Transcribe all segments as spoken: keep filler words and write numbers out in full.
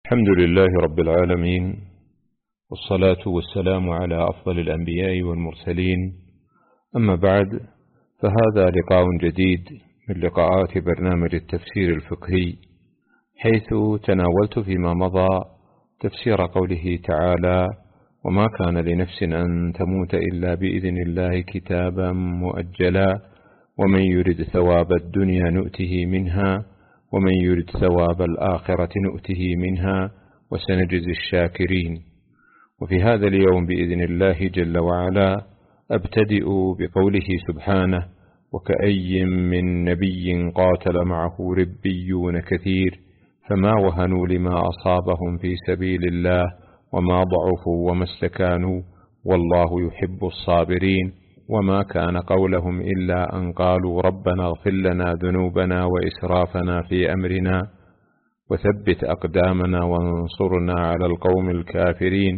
الحمد لله رب العالمين، والصلاة والسلام على أفضل الأنبياء والمرسلين. أما بعد، فهذا لقاء جديد من لقاءات برنامج التفسير الفقهي، حيث تناولت فيما مضى تفسير قوله تعالى: وما كان لنفس أن تموت إلا بإذن الله كتابا مؤجلا ومن يرد ثواب الدنيا نؤته منها ومن يرد ثواب الآخرة نؤته منها وسنجزي الشاكرين. وفي هذا اليوم بإذن الله جل وعلا أبتدئ بقوله سبحانه: وكأي من نبي قاتل معه ربيون كثير فما وهنوا لما أصابهم في سبيل الله وما ضعفوا وما استكانوا والله يحب الصابرين وما كان قولهم إلا أن قالوا ربنا اغفر لنا ذنوبنا وإسرافنا في أمرنا وثبت أقدامنا وانصرنا على القوم الكافرين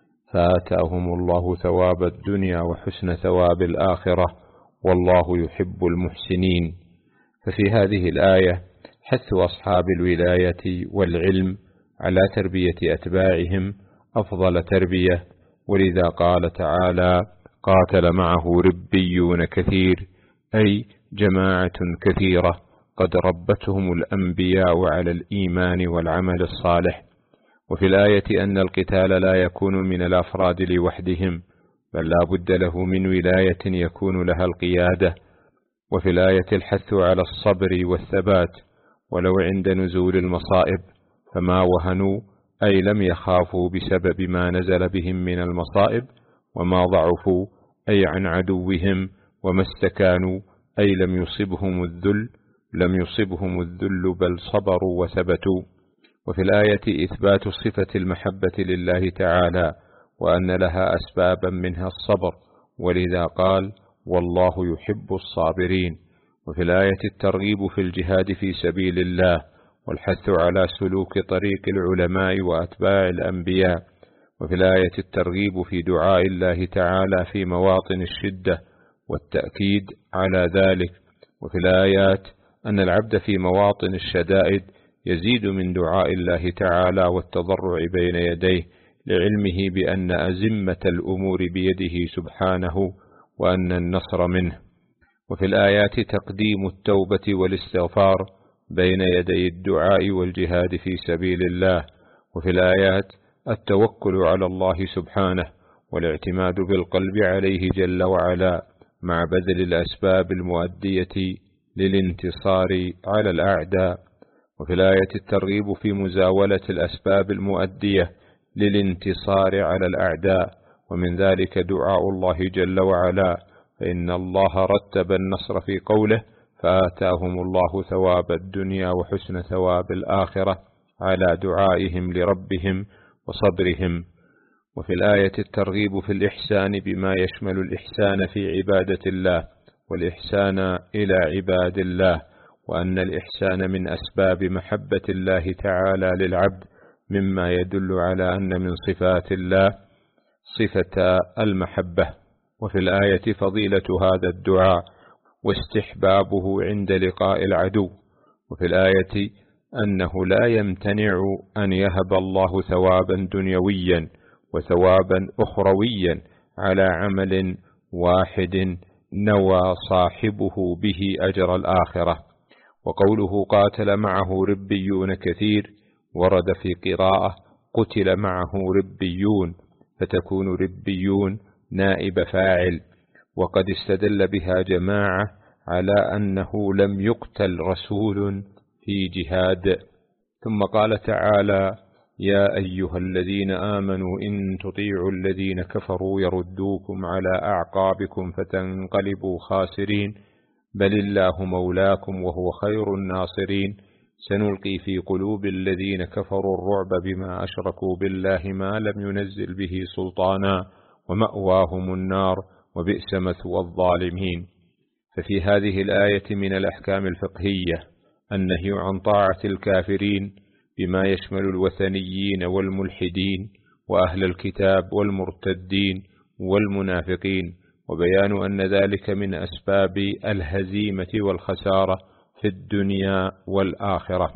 فآتاهم الله ثواب الدنيا وحسن ثواب الآخرة والله يحب المحسنين. ففي هذه الآية حث أصحاب الولاية والعلم على تربية أتباعهم أفضل تربية، ولذا قال تعالى: قاتل معه ربيون كثير، أي جماعة كثيرة قد ربتهم الأنبياء على الإيمان والعمل الصالح. وفي الآية أن القتال لا يكون من الأفراد لوحدهم، بل لا بد له من ولاية يكون لها القيادة. وفي الآية الحث على الصبر والثبات ولو عند نزول المصائب، فما وهنوا أي لم يخافوا بسبب ما نزل بهم من المصائب، وما ضعفوا أي عن عدوهم، وما استكانوا أي لم يصبهم الذل لم يصبهم الذل بل صبروا وثبتوا. وفي الآية إثبات صفة المحبة لله تعالى وأن لها أسبابا منها الصبر، ولذا قال: والله يحب الصابرين. وفي الآية الترغيب في الجهاد في سبيل الله والحث على سلوك طريق العلماء وأتباع الأنبياء. وفي الآية الترغيب في دعاء الله تعالى في مواطن الشدة والتأكيد على ذلك. وفي الآيات أن العبد في مواطن الشدائد يزيد من دعاء الله تعالى والتضرع بين يديه لعلمه بأن أزمة الأمور بيده سبحانه وأن النصر منه. وفي الآيات تقديم التوبة والاستغفار بين يدي الدعاء والجهاد في سبيل الله. وفي الآيات التوكل على الله سبحانه والاعتماد بالقلب عليه جل وعلا مع بذل الأسباب المؤدية للانتصار على الأعداء. وفي الآية الترغيب في مزاولة الأسباب المؤدية للانتصار على الأعداء، ومن ذلك دعاء الله جل وعلا، فإن الله رتب النصر في قوله: فآتاهم الله ثواب الدنيا وحسن ثواب الآخرة على دعائهم لربهم وصبرهم. وفي الآية الترغيب في الإحسان بما يشمل الإحسان في عبادة الله والإحسان إلى عباد الله، وأن الإحسان من أسباب محبة الله تعالى للعبد، مما يدل على أن من صفات الله صفة المحبة. وفي الآية فضيلة هذا الدعاء واستحبابه عند لقاء العدو. وفي الآية أنه لا يمتنع أن يهب الله ثوابا دنيويا وثوابا أخرويا على عمل واحد نوى صاحبه به أجر الآخرة. وقوله قاتل معه ربيون كثير ورد في قراءة قتل معه ربيون، فتكون ربيون نائب فاعل، وقد استدل بها جماعة على أنه لم يقتل رسول في جهاد. ثم قال تعالى: يا أيها الذين آمنوا إن تطيعوا الذين كفروا يردوكم على أعقابكم فتنقلبوا خاسرين بل الله مولاكم وهو خير الناصرين سنلقي في قلوب الذين كفروا الرعب بما أشركوا بالله ما لم ينزل به سلطانا ومأواهم النار وبئس مثوى الظالمين. ففي هذه الآية من الأحكام الفقهية النهي عن طاعة الكافرين بما يشمل الوثنيين والملحدين وأهل الكتاب والمرتدين والمنافقين، وبيان أن ذلك من أسباب الهزيمة والخسارة في الدنيا والآخرة.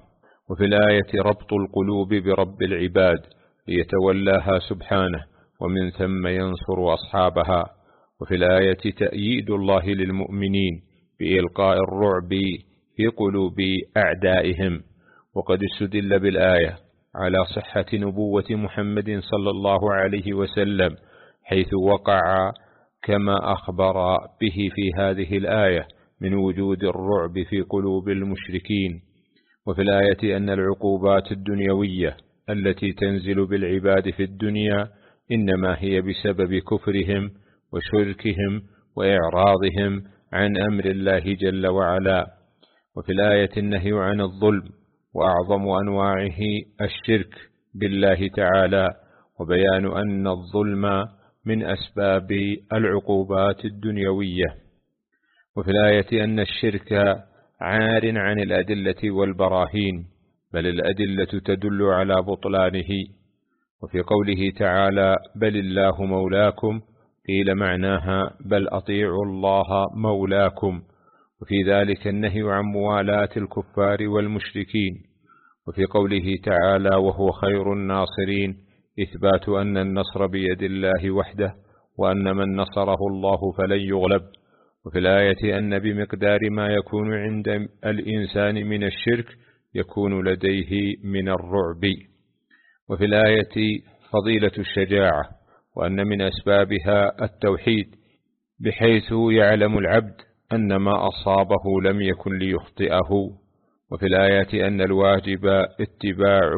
وفي الآية ربط القلوب برب العباد ليتولاها سبحانه ومن ثم ينصر أصحابها. وفي الآية تأييد الله للمؤمنين بإلقاء الرعب في قلوب أعدائهم. وقد استدل بالآية على صحة نبوة محمد صلى الله عليه وسلم، حيث وقع كما أخبر به في هذه الآية من وجود الرعب في قلوب المشركين. وفي الآية أن العقوبات الدنيوية التي تنزل بالعباد في الدنيا إنما هي بسبب كفرهم وشركهم وإعراضهم عن أمر الله جل وعلا. وفي الآية النهي عن الظلم وأعظم أنواعه الشرك بالله تعالى، وبيان أن الظلم من أسباب العقوبات الدنيوية. وفي الآية أن الشرك عار عن الأدلة والبراهين، بل الأدلة تدل على بطلانه. وفي قوله تعالى بل الله مولاكم قيل معناها بل أطيعوا الله مولاكم، وفي ذلك النهي عن موالاة الكفار والمشركين. وفي قوله تعالى وهو خير الناصرين إثبات أن النصر بيد الله وحده، وأن من نصره الله فلن يغلب. وفي الآية أن بمقدار ما يكون عند الإنسان من الشرك يكون لديه من الرعب. وفي الآية فضيلة الشجاعة، وأن من أسبابها التوحيد، بحيث يعلم العبد أن ما أصابه لم يكن ليخطئه. وفي الآية أن الواجب اتباع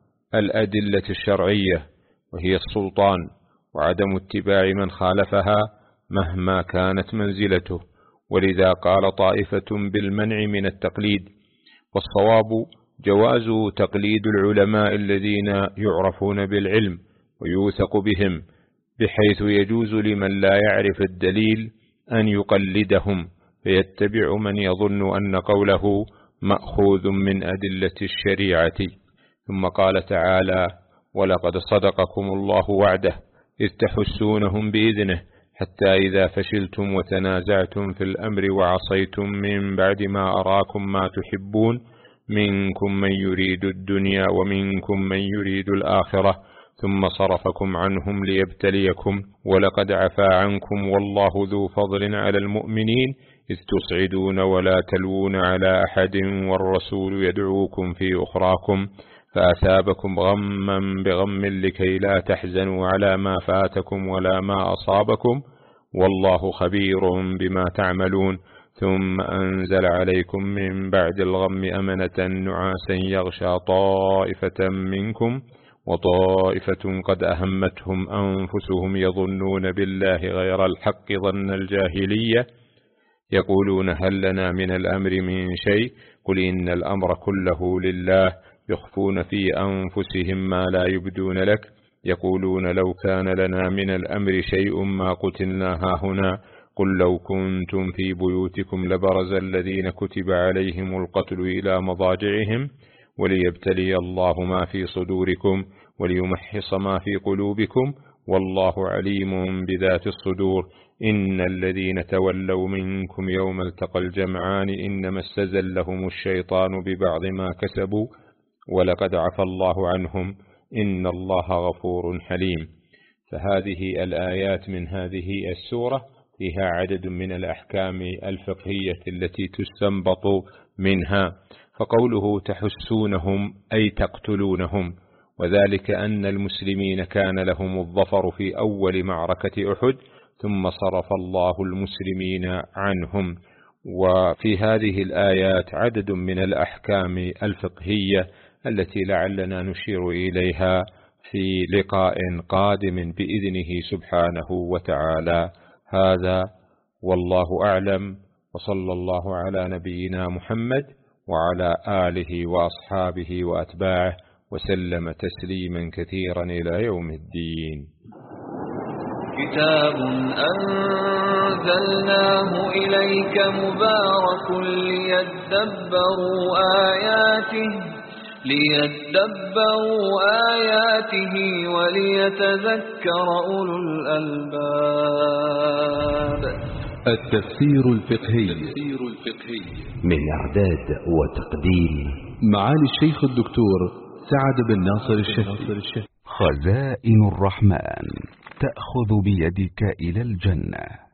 الأدلة الشرعية وهي السلطان، وعدم اتباع من خالفها مهما كانت منزلته، ولذا قال طائفة بالمنع من التقليد. والصواب جواز تقليد العلماء الذين يعرفون بالعلم ويوثق بهم، بحيث يجوز لمن لا يعرف الدليل أن يقلدهم فيتبع من يظن أن قوله مأخوذ من أدلة الشريعة. ثم قال تعالى ولقد صدقكم الله وعده إذ تحسونهم بإذنه حتى إذا فشلتم وتنازعتم في الأمر وعصيتم من بعد ما أراكم ما تحبون منكم من يريد الدنيا ومنكم من يريد الآخرة ثم صرفكم عنهم ليبتليكم ولقد عفا عنكم والله ذو فضل على المؤمنين إذ تصعدون ولا تلوون على أحد والرسول يدعوكم في أخراكم فأثابكم غما بغم لكي لا تحزنوا على ما فاتكم ولا ما أصابكم والله خبير بما تعملون ثم أنزل عليكم من بعد الغم أمنة نعاسا يغشى طائفة منكم وطائفة قد أهمتهم أنفسهم يظنون بالله غير الحق ظن الجاهلية يقولون هل لنا من الأمر من شيء قل إن الأمر كله لله يخفون في أنفسهم ما لا يبدون لك يقولون لو كان لنا من الأمر شيء ما قتلنا هاهنا قل لو كنتم في بيوتكم لبرز الذين كتب عليهم القتل إلى مضاجعهم وليبتلي الله ما في صدوركم وليمحص ما في قلوبكم والله عليم بذات الصدور إن الذين تولوا منكم يوم التقى الجمعان إنما استزلهم الشيطان ببعض ما كسبوا ولقد عفى الله عنهم إن الله غفور حليم. فهذه الآيات من هذه السورة فيها عدد من الأحكام الفقهية التي تستنبط منها. فقوله تحسونهم أي تقتلونهم، وذلك أن المسلمين كان لهم الظفر في أول معركة أحد ثم صرف الله المسلمين عنهم. وفي هذه الآيات عدد من الأحكام الفقهية التي لعلنا نشير إليها في لقاء قادم بإذنه سبحانه وتعالى. هذا والله أعلم، وصلى الله على نبينا محمد وعلى آله وأصحابه وأتباعه وسلم تسليما كثيرا إلى يوم الدين. كتاب أنزلناه إليك مبارك ليدبروا آياته ليدبروا آياته وليتذكر أولو الألباب. التفسير الفقهي الفقهي. من إعداد وتقديم معالي الشيخ الدكتور سعد بن ناصر الشهري. خزائن الرحمن تأخذ بيدك إلى الجنة.